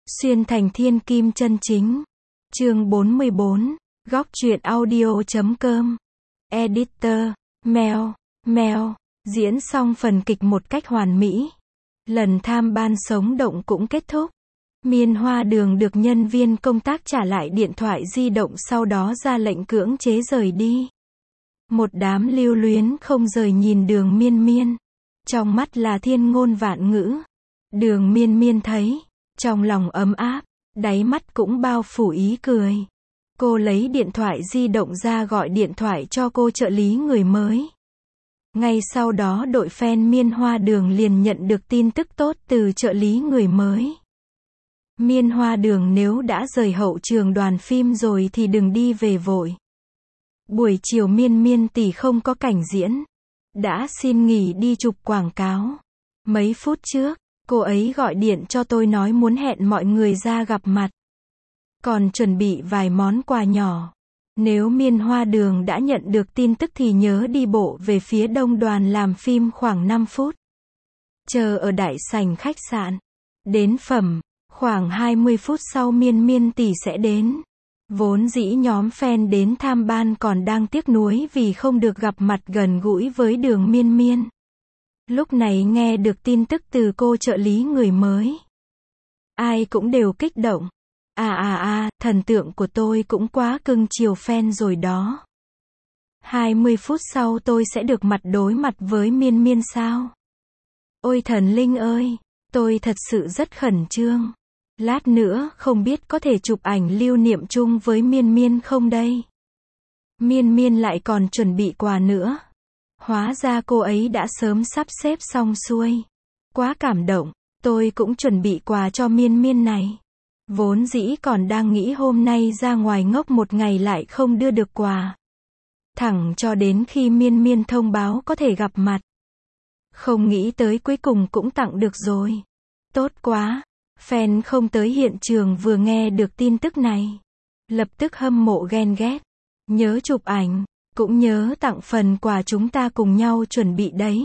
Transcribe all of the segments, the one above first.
Xuyên thành thiên kim chân chính. Chương 44. Góc truyện audio.com. Editor. Mèo. Diễn xong phần kịch một cách hoàn mỹ. Lần tham ban sống động cũng kết thúc. Miên Hoa Đường được nhân viên công tác trả lại điện thoại di động, sau đó ra lệnh cưỡng chế rời đi. Một đám lưu luyến không rời nhìn Đường Miên Miên. Trong mắt là thiên ngôn vạn ngữ. Đường Miên Miên thấy, trong lòng ấm áp, đáy mắt cũng bao phủ ý cười. Cô lấy điện thoại di động ra gọi điện thoại cho cô trợ lý người mới. Ngay sau đó đội fan Miên Hoa Đường liền nhận được tin tức tốt từ trợ lý người mới. Miên Hoa Đường nếu đã rời hậu trường đoàn phim rồi thì đừng đi về vội. Buổi chiều Miên Miên tỷ không có cảnh diễn. Đã xin nghỉ đi chụp quảng cáo. Mấy phút trước, cô ấy gọi điện cho tôi nói muốn hẹn mọi người ra gặp mặt. Còn chuẩn bị vài món quà nhỏ. Nếu Miên Hoa Đường đã nhận được tin tức thì nhớ đi bộ về phía đông đoàn làm phim khoảng 5 phút. Chờ ở đại sảnh khách sạn. Đến phẩm, khoảng 20 phút sau Miên Miên tỷ sẽ đến. Vốn dĩ nhóm fan đến tham ban còn đang tiếc nuối vì không được gặp mặt gần gũi với Đường Miên Miên. Lúc này nghe được tin tức từ cô trợ lý người mới. Ai cũng đều kích động. Thần tượng của tôi cũng quá cưng chiều fan rồi đó. 20 phút sau tôi sẽ được mặt đối mặt với Miên Miên sao? Ôi thần linh ơi, tôi thật sự rất khẩn trương. Lát nữa không biết có thể chụp ảnh lưu niệm chung với Miên Miên không đây? Miên Miên lại còn chuẩn bị quà nữa. Hóa ra cô ấy đã sớm sắp xếp xong xuôi. Quá cảm động, tôi cũng chuẩn bị quà cho Miên Miên này. Vốn dĩ còn đang nghĩ hôm nay ra ngoài ngốc một ngày lại không đưa được quà. Thẳng cho đến khi Miên Miên thông báo có thể gặp mặt. Không nghĩ tới cuối cùng cũng tặng được rồi. Tốt quá. Fan không tới hiện trường vừa nghe được tin tức này. Lập tức hâm mộ ghen ghét. Nhớ chụp ảnh, cũng nhớ tặng phần quà chúng ta cùng nhau chuẩn bị đấy.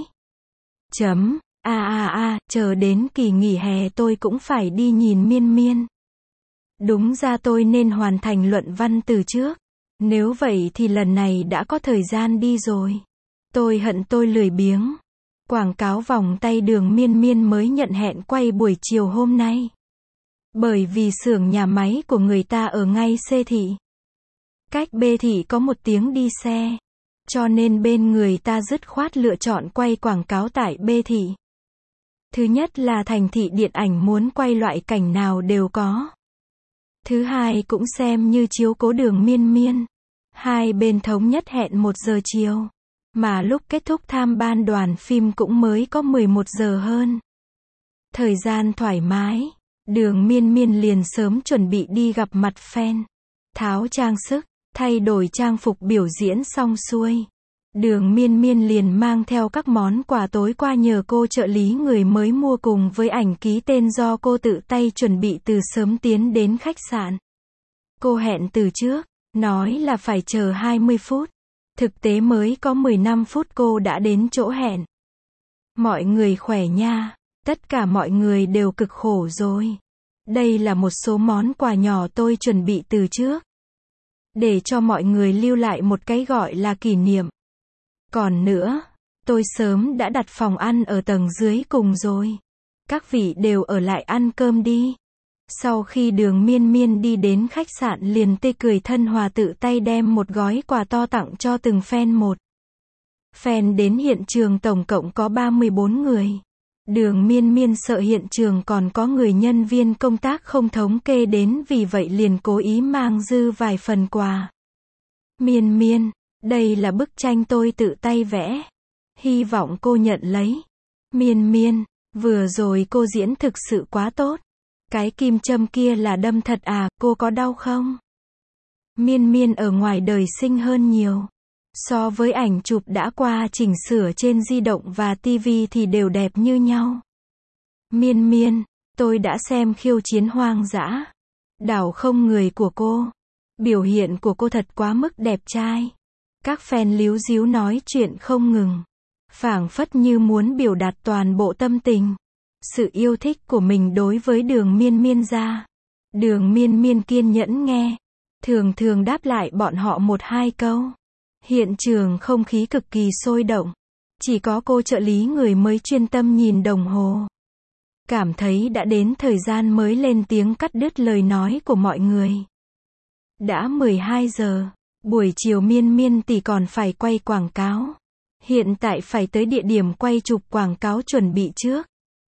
Chờ đến kỳ nghỉ hè tôi cũng phải đi nhìn Miên Miên. Đúng ra tôi nên hoàn thành luận văn từ trước. Nếu vậy thì lần này đã có thời gian đi rồi. Tôi hận tôi lười biếng. Quảng cáo vòng tay Đường Miên Miên mới nhận hẹn quay buổi chiều hôm nay. Bởi vì xưởng nhà máy của người ta ở ngay C thị. Cách B thị có 1 tiếng đi xe. Cho nên bên người ta dứt khoát lựa chọn quay quảng cáo tại B thị. Thứ nhất là thành thị điện ảnh muốn quay loại cảnh nào đều có. Thứ hai cũng xem như chiếu cố Đường Miên Miên. Hai bên thống nhất hẹn 1 giờ chiều. Mà lúc kết thúc tham ban đoàn phim cũng mới có 11 giờ hơn. Thời gian thoải mái, Đường Miên Miên liền sớm chuẩn bị đi gặp mặt fan. Tháo trang sức, thay đổi trang phục biểu diễn xong xuôi. Đường Miên Miên liền mang theo các món quà tối qua nhờ cô trợ lý người mới mua cùng với ảnh ký tên do cô tự tay chuẩn bị từ sớm tiến đến khách sạn. Cô hẹn từ trước, nói là phải chờ 20 phút. Thực tế mới có 15 phút cô đã đến chỗ hẹn. Mọi người khỏe nha, tất cả mọi người đều cực khổ rồi. Đây là một số món quà nhỏ tôi chuẩn bị từ trước. Để cho mọi người lưu lại một cái gọi là kỷ niệm. Còn nữa, tôi sớm đã đặt phòng ăn ở tầng dưới cùng rồi. Các vị đều ở lại ăn cơm đi. Sau khi Đường Miên Miên đi đến khách sạn liền tươi cười thân hòa tự tay đem một gói quà to tặng cho từng fan một. Fan đến hiện trường tổng cộng có 34 người. Đường Miên Miên sợ hiện trường còn có người nhân viên công tác không thống kê đến, vì vậy liền cố ý mang dư vài phần quà. Miên Miên, đây là bức tranh tôi tự tay vẽ. Hy vọng cô nhận lấy. Miên Miên, vừa rồi cô diễn thực sự quá tốt. Cái kim châm kia là đâm thật à, cô có đau không? Miên Miên ở ngoài đời xinh hơn nhiều. So với ảnh chụp đã qua chỉnh sửa trên di động và TV thì đều đẹp như nhau. Miên Miên, tôi đã xem Khiêu Chiến Hoang dã. Đảo không người của cô. Biểu hiện của cô thật quá mức đẹp trai. Các fan líu díu nói chuyện không ngừng. Phảng phất như muốn biểu đạt toàn bộ tâm tình. sự yêu thích của mình đối với Đường Miên Miên ra. Đường Miên Miên kiên nhẫn nghe, thường thường đáp lại bọn họ một hai câu. Hiện trường không khí cực kỳ sôi động. Chỉ có cô trợ lý người mới chuyên tâm nhìn đồng hồ. Cảm thấy đã đến thời gian mới lên tiếng cắt đứt lời nói của mọi người. Đã 12 giờ, buổi chiều Miên Miên tỷ còn phải quay quảng cáo. Hiện tại phải tới địa điểm quay chụp quảng cáo chuẩn bị trước.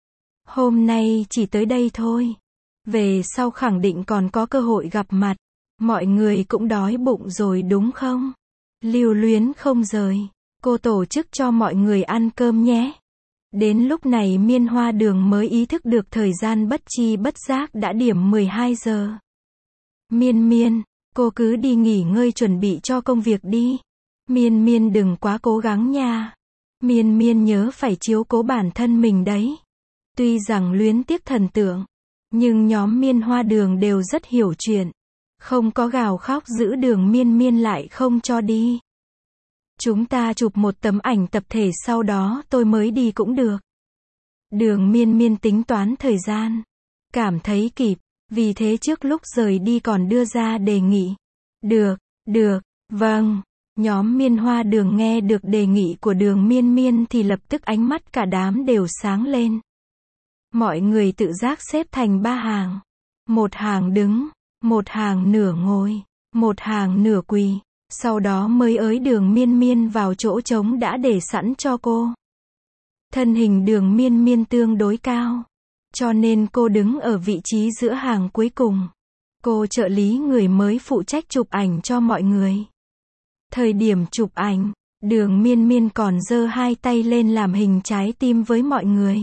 Hôm nay chỉ tới đây thôi. Về sau khẳng định còn có cơ hội gặp mặt. Mọi người cũng đói bụng rồi đúng không? Lưu luyến không rời. Cô tổ chức cho mọi người ăn cơm nhé. Đến lúc này Miên Hoa Đường mới ý thức được thời gian bất chi bất giác đã điểm 12 giờ. Miên Miên, cô cứ đi nghỉ ngơi chuẩn bị cho công việc đi. Miên Miên đừng quá cố gắng nha. Miên Miên nhớ phải chiếu cố bản thân mình đấy. Tuy rằng luyến tiếc thần tượng, nhưng nhóm Miên Hoa Đường đều rất hiểu chuyện. Không có gào khóc giữ Đường Miên Miên lại không cho đi. Chúng ta chụp một tấm ảnh tập thể sau đó tôi mới đi cũng được. Đường Miên Miên tính toán thời gian. Cảm thấy kịp, vì thế trước lúc rời đi còn đưa ra đề nghị. Được, vâng. Nhóm Miên Hoa Đường nghe được đề nghị của Đường Miên Miên thì lập tức ánh mắt cả đám đều sáng lên. Mọi người tự giác xếp thành 3 hàng. Một hàng đứng, một hàng nửa ngồi, một hàng nửa quỳ. Sau đó mới ới Đường Miên Miên vào chỗ trống đã để sẵn cho cô. Thân hình Đường Miên Miên tương đối cao, cho nên cô đứng ở vị trí giữa hàng cuối cùng. Cô trợ lý người mới phụ trách chụp ảnh cho mọi người. Thời điểm chụp ảnh, Đường Miên Miên còn giơ hai tay lên làm hình trái tim với mọi người.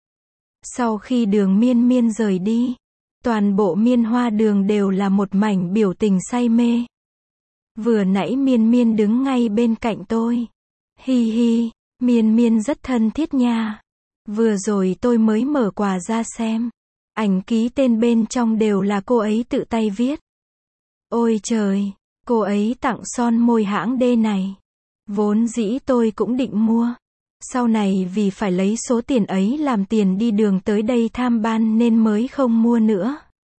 Sau khi Đường Miên Miên rời đi, toàn bộ Miên Hoa Đường đều là một mảnh biểu tình say mê. Vừa nãy Miên Miên đứng ngay bên cạnh tôi. Hi hi, Miên Miên rất thân thiết nha. Vừa rồi tôi mới mở quà ra xem. Ảnh ký tên bên trong đều là cô ấy tự tay viết. Ôi trời, cô ấy tặng son môi hãng D này. Vốn dĩ tôi cũng định mua. Sau này vì phải lấy số tiền ấy làm tiền đi đường tới đây tham ban nên mới không mua nữa.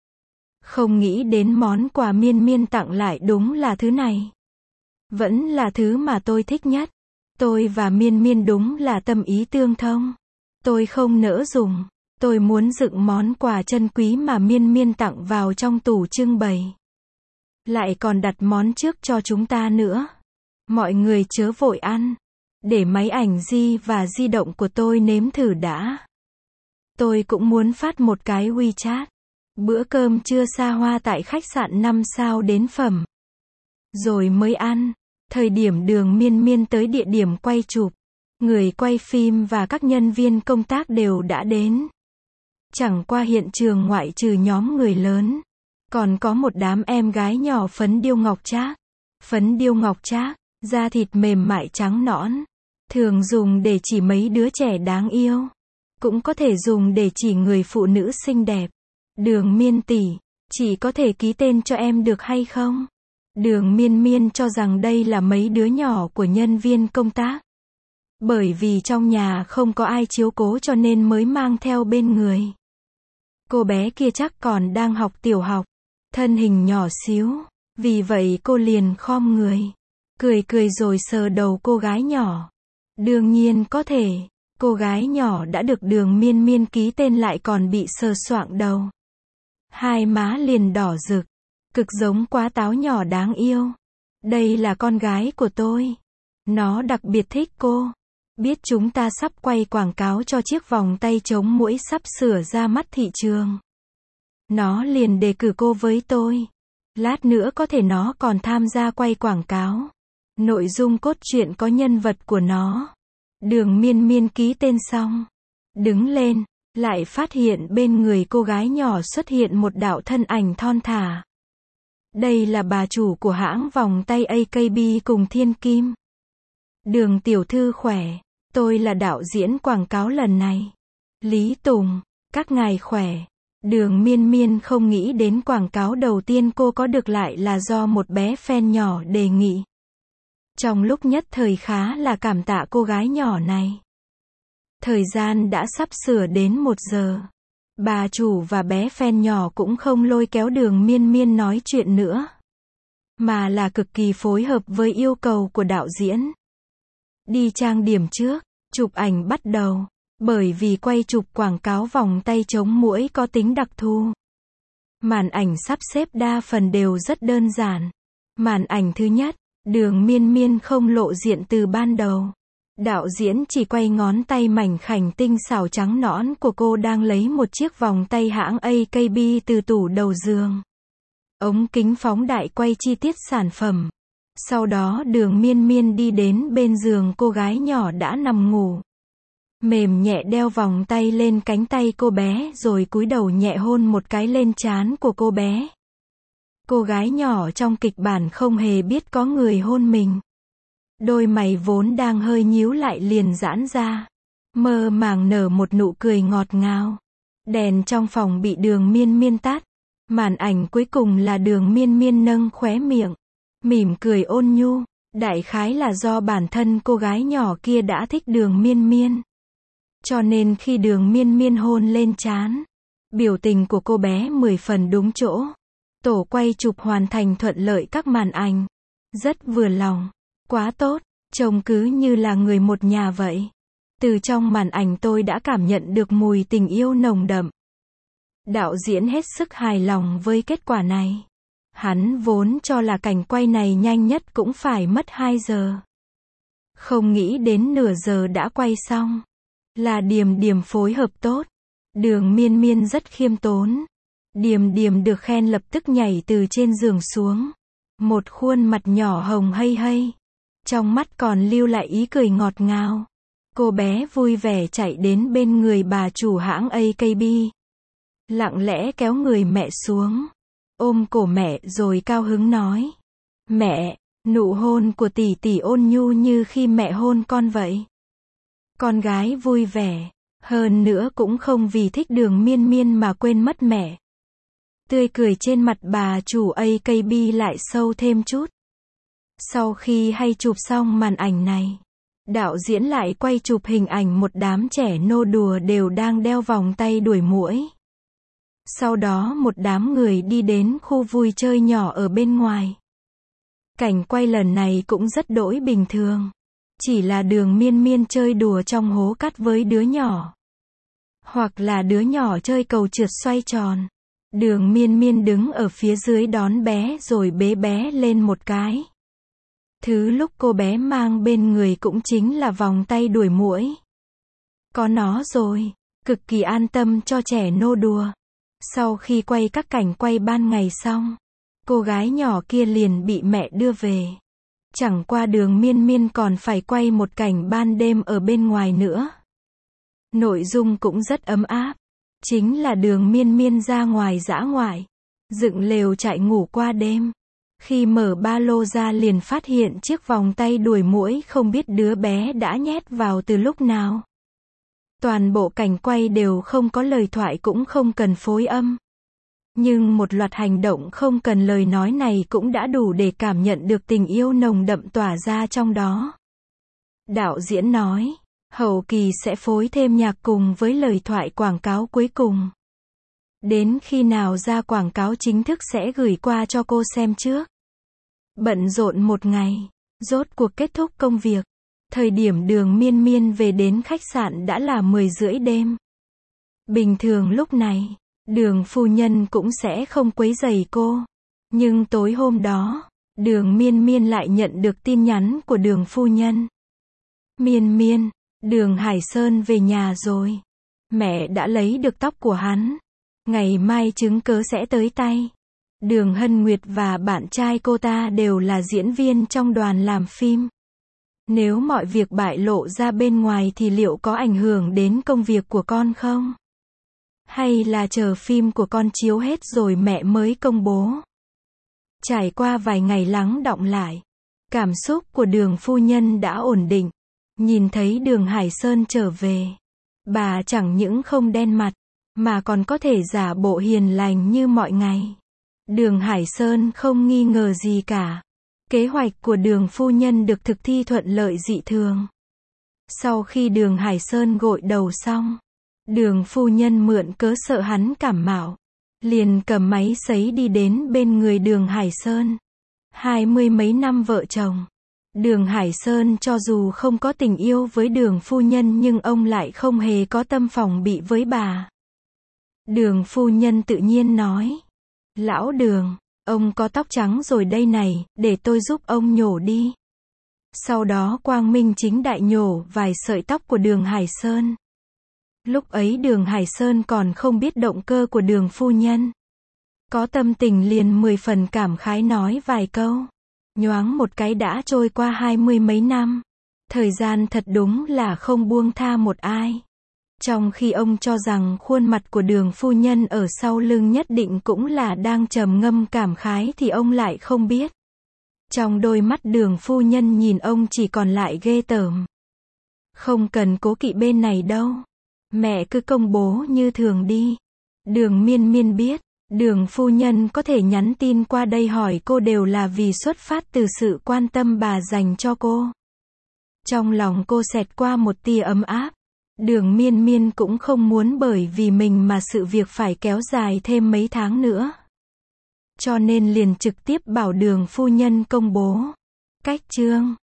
Không nghĩ đến món quà Miên Miên tặng lại đúng là thứ này. Vẫn là thứ mà tôi thích nhất. Tôi và Miên Miên đúng là tâm ý tương thông. Tôi không nỡ dùng. Tôi muốn dựng món quà chân quý mà Miên Miên tặng vào trong tủ trưng bày. Lại còn đặt món trước cho chúng ta nữa. Mọi người chớ vội ăn. Để máy ảnh và di động của tôi nếm thử đã. Tôi cũng muốn phát một cái WeChat. Bữa cơm trưa xa hoa tại khách sạn 5 sao đến phẩm. Rồi mới ăn. Thời điểm Đường Miên Miên tới địa điểm quay chụp, người quay phim và các nhân viên công tác đều đã đến. Chẳng qua hiện trường ngoại trừ nhóm người lớn, còn có một đám em gái nhỏ phấn điêu ngọc trác. Phấn điêu ngọc trác, da thịt mềm mại trắng nõn. Thường dùng để chỉ mấy đứa trẻ đáng yêu. Cũng có thể dùng để chỉ người phụ nữ xinh đẹp. Đường Miên tỷ, chỉ có thể ký tên cho em được hay không? Đường Miên Miên cho rằng đây là mấy đứa nhỏ của nhân viên công tác. Bởi vì trong nhà không có ai chiếu cố cho nên mới mang theo bên người. Cô bé kia chắc còn đang học tiểu học, thân hình nhỏ xíu, vì vậy cô liền khom người, cười rồi sờ đầu cô gái nhỏ. Đương nhiên có thể, cô gái nhỏ đã được Đường Miên Miên ký tên lại còn bị sờ soạng đầu. Hai má liền đỏ rực, cực giống quá táo nhỏ đáng yêu. Đây là con gái của tôi. Nó đặc biệt thích cô. Biết chúng ta sắp quay quảng cáo cho chiếc vòng tay chống muỗi sắp sửa ra mắt thị trường. Nó liền đề cử cô với tôi. Lát nữa có thể nó còn tham gia quay quảng cáo. Nội dung cốt truyện có nhân vật của nó. Đường Miên Miên ký tên xong, đứng lên, lại phát hiện bên người cô gái nhỏ xuất hiện một đạo thân ảnh thon thả. Đây là bà chủ của hãng vòng tay AKB cùng Thiên Kim. Đường tiểu thư khỏe, tôi là đạo diễn quảng cáo lần này. Lý Tùng, các ngài khỏe. Đường Miên Miên không nghĩ đến quảng cáo đầu tiên cô có được lại là do một bé fan nhỏ đề nghị. Trong lúc nhất thời khá là cảm tạ cô gái nhỏ này. Thời gian đã sắp sửa đến 1 giờ. Bà chủ và bé fan nhỏ cũng không lôi kéo Đường Miên Miên nói chuyện nữa, mà là cực kỳ phối hợp với yêu cầu của đạo diễn. Đi trang điểm trước, chụp ảnh bắt đầu. Bởi vì quay chụp quảng cáo vòng tay chống muỗi có tính đặc thù. Màn ảnh sắp xếp đa phần đều rất đơn giản. Màn ảnh thứ nhất, Đường Miên Miên không lộ diện từ ban đầu. Đạo diễn chỉ quay ngón tay mảnh khảnh tinh xảo trắng nõn của cô đang lấy một chiếc vòng tay hãng AKB từ tủ đầu giường. Ống kính phóng đại quay chi tiết sản phẩm. Sau đó Đường Miên Miên đi đến bên giường cô gái nhỏ đã nằm ngủ. Mềm nhẹ đeo vòng tay lên cánh tay cô bé rồi cúi đầu nhẹ hôn một cái lên trán của cô bé. Cô gái nhỏ trong kịch bản không hề biết có người hôn mình. Đôi mày vốn đang hơi nhíu lại liền giãn ra. Mơ màng nở một nụ cười ngọt ngào. Đèn trong phòng bị Đường Miên Miên tắt. Màn ảnh cuối cùng là Đường Miên Miên nâng khóe miệng. Mỉm cười ôn nhu. Đại khái là do bản thân cô gái nhỏ kia đã thích Đường Miên Miên. Cho nên khi Đường Miên Miên hôn lên trán, biểu tình của cô bé 10 phần đúng chỗ. Tổ quay chụp hoàn thành thuận lợi các màn ảnh. Rất vừa lòng. Quá tốt, trông cứ như là người một nhà vậy. Từ trong màn ảnh tôi đã cảm nhận được mùi tình yêu nồng đậm. Đạo diễn hết sức hài lòng với kết quả này. Hắn vốn cho là cảnh quay này nhanh nhất cũng phải mất 2 giờ. Không nghĩ đến nửa giờ đã quay xong. Là Điềm Điềm phối hợp tốt. Đường Miên Miên rất khiêm tốn. Điềm Điềm được khen lập tức nhảy từ trên giường xuống. Một khuôn mặt nhỏ hồng hây hây. Trong mắt còn lưu lại ý cười ngọt ngào. Cô bé vui vẻ chạy đến bên người bà chủ hãng AKB. Lặng lẽ kéo người mẹ xuống. Ôm cổ mẹ rồi cao hứng nói. Mẹ, nụ hôn của tỷ tỷ ôn nhu như khi mẹ hôn con vậy. Con gái vui vẻ. Hơn nữa cũng không vì thích Đường Miên Miên mà quên mất mẹ. Tươi cười trên mặt bà chủ AKB lại sâu thêm chút. Sau khi hay chụp xong màn ảnh này, đạo diễn lại quay chụp hình ảnh một đám trẻ nô đùa đều đang đeo vòng tay đuổi muỗi. Sau đó một đám người đi đến khu vui chơi nhỏ ở bên ngoài. Cảnh quay lần này cũng rất đỗi bình thường. Chỉ là Đường Miên Miên chơi đùa trong hố cát với đứa nhỏ. Hoặc là đứa nhỏ chơi cầu trượt xoay tròn. Đường Miên Miên đứng ở phía dưới đón bé rồi bế bé lên một cái. Thứ lúc cô bé mang bên người cũng chính là vòng tay đuổi muỗi. Có nó rồi, cực kỳ an tâm cho trẻ nô đùa. Sau khi quay các cảnh quay ban ngày xong, cô gái nhỏ kia liền bị mẹ đưa về. Chẳng qua Đường Miên Miên còn phải quay một cảnh ban đêm ở bên ngoài nữa. Nội dung cũng rất ấm áp. Chính là Đường Miên Miên ra ngoài dã ngoại, dựng lều trại ngủ qua đêm. Khi mở ba lô ra liền phát hiện chiếc vòng tay đuổi muỗi không biết đứa bé đã nhét vào từ lúc nào. Toàn bộ cảnh quay đều không có lời thoại cũng không cần phối âm. Nhưng một loạt hành động không cần lời nói này cũng đã đủ để cảm nhận được tình yêu nồng đậm tỏa ra trong đó. Đạo diễn nói, hậu kỳ sẽ phối thêm nhạc cùng với lời thoại quảng cáo cuối cùng. Đến khi nào ra quảng cáo chính thức sẽ gửi qua cho cô xem trước. Bận rộn một ngày, rốt cuộc kết thúc công việc. Thời điểm Đường Miên Miên về đến khách sạn đã là 10:30 đêm. Bình thường lúc này, Đường phu nhân cũng sẽ không quấy rầy cô. Nhưng tối hôm đó, Đường Miên Miên lại nhận được tin nhắn của Đường phu nhân. Miên Miên, Đường Hải Sơn về nhà rồi. Mẹ đã lấy được tóc của hắn. Ngày mai chứng cớ sẽ tới tay. Đường Hân Nguyệt và bạn trai cô ta đều là diễn viên trong đoàn làm phim. Nếu mọi việc bại lộ ra bên ngoài thì liệu có ảnh hưởng đến công việc của con không? Hay là chờ phim của con chiếu hết rồi mẹ mới công bố? Trải qua vài ngày lắng đọng lại, cảm xúc của Đường phu nhân đã ổn định. Nhìn thấy Đường Hải Sơn trở về, bà chẳng những không đen mặt, mà còn có thể giả bộ hiền lành như mọi ngày. Đường Hải Sơn không nghi ngờ gì cả. Kế hoạch của Đường phu nhân được thực thi thuận lợi dị thường. Sau khi Đường Hải Sơn gội đầu xong, Đường phu nhân mượn cớ sợ hắn cảm mạo, liền cầm máy sấy đi đến bên người Đường Hải Sơn. 20 mấy năm vợ chồng, Đường Hải Sơn cho dù không có tình yêu với Đường phu nhân nhưng ông lại không hề có tâm phòng bị với bà. Đường phu nhân tự nhiên nói, lão Đường, ông có tóc trắng rồi đây này, để tôi giúp ông nhổ đi. Sau đó quang minh chính đại nhổ vài sợi tóc của Đường Hải Sơn. Lúc ấy Đường Hải Sơn còn không biết động cơ của Đường phu nhân. Có tâm tình liền 10 phần cảm khái nói vài câu. Nhoáng một cái đã trôi qua 20 mấy năm. Thời gian thật đúng là không buông tha một ai. Trong khi ông cho rằng khuôn mặt của Đường phu nhân ở sau lưng nhất định cũng là đang trầm ngâm cảm khái thì ông lại không biết. Trong đôi mắt Đường phu nhân nhìn ông chỉ còn lại ghê tởm. Không cần cố kỵ bên này đâu. Mẹ cứ công bố như thường đi. Đường Miên Miên biết, Đường phu nhân có thể nhắn tin qua đây hỏi cô đều là vì xuất phát từ sự quan tâm bà dành cho cô. Trong lòng cô xẹt qua một tia ấm áp. Đường Miên Miên cũng không muốn bởi vì mình mà sự việc phải kéo dài thêm mấy tháng nữa. Cho nên liền trực tiếp bảo Đường phu nhân công bố. Cách chương